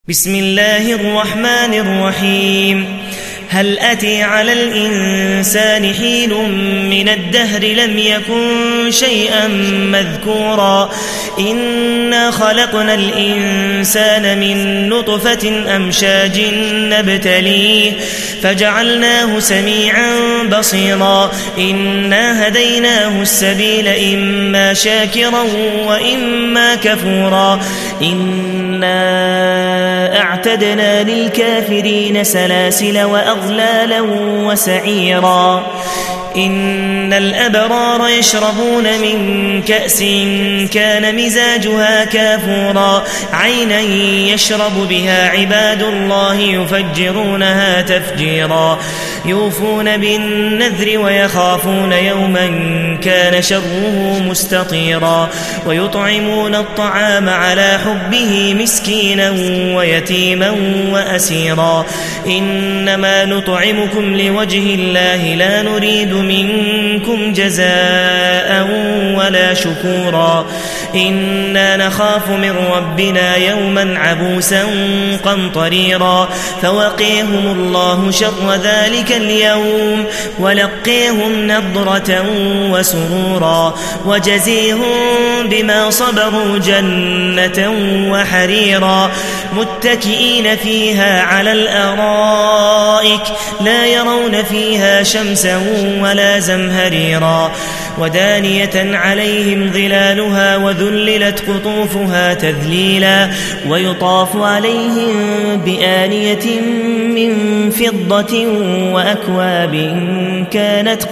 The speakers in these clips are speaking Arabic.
بسم الله الرحمن الرحيم. هل أتى على الإنسان حين من الدهر لم يكن شيئا مذكورا إنا خلقنا الإنسان من نطفة أمشاج نبتليه فجعلناه سميعا بصيرا إنا هديناه السبيل إما شاكرا وإما كفورا إنا أعتدنا للكافرين سلاسل وأغلالا وسعيرا إن الأبرار يشربون من كأس كان مزاجها كافورا عينا يشرب بها عباد الله يفجرونها تفجيرا يوفون بالنذر ويخافون يوما كان شره مستطيرا ويطعمون الطعام على حبه مسكينا ويتيما وأسيرا إنما نطعمكم لوجه الله لا نريد منكم جزاء ولا شكورا إنا نخاف من ربنا يوما عبوسا قمطريرا فوقيهم الله شر ذلك اليوم ولقيهم نضرة وسرورا وجزيهم بما صبروا جنة وحريرا متكئين فيها على الأرائك لا يرون فيها شمسا ولا زمهريرا ودانية عليهم ظلالها وذللت قطوفها تذليلا ويطاف عليهم بآنية من فضة وأكواب كانت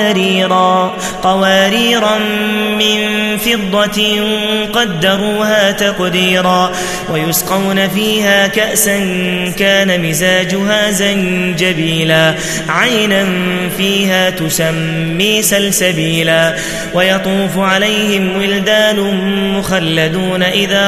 قواريرا من فضة قدروها تقديرا ويسقون فيها كأسا كان مزاجها زنجبيلا عينا فيها تسمي سلسبيلا ويطوف عليهم ولدان مخلدون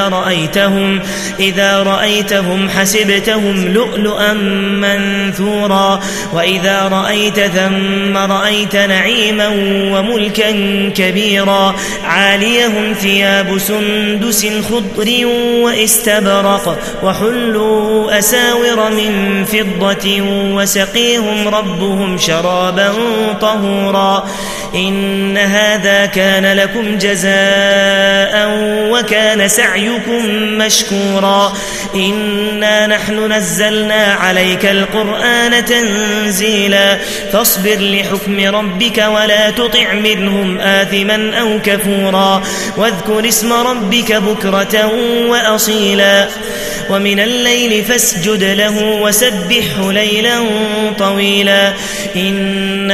إذا رأيتهم حسبتهم لؤلؤا منثورا وإذا رأيت ثم رأيت نعيما وملكا كبيرا عاليهم ثياب سندس خضر واستبرق وحلوا أساور من فضة وسقيهم ربهم شرابا طهورا إن هذا كان لكم جزاء وكان سعيكم مشكورا إنا نحن نزلنا عليك القرآن تنزيلا فاصبر لحكم ربك ولا تطع منهم آثما أو كفورا واذكر اسم ربك بكرة وأصيلا ومن الليل فاسجد له وسبحه ليلا طويلا إن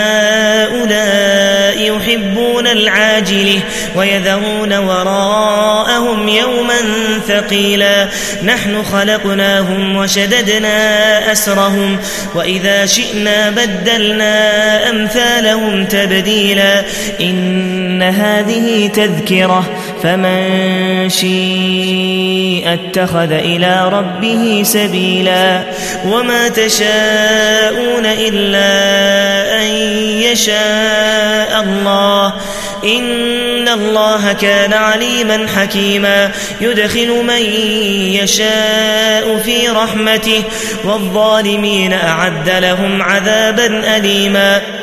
هؤلاء يحبون العاجلة ويذرون وراءهم يوما ثقيلا نحن خلقناهم وشددنا أسرهم وإذا شئنا بدلنا أمثالهم تبديلا إن هذه تذكرة فمن شاء اتخذ إلى ربه سبيلا وما تشاءون إلا أن يشاء الله إن الله كان عليما حكيما يدخل من يشاء في رحمته والظالمين أعد لهم عذابا أليما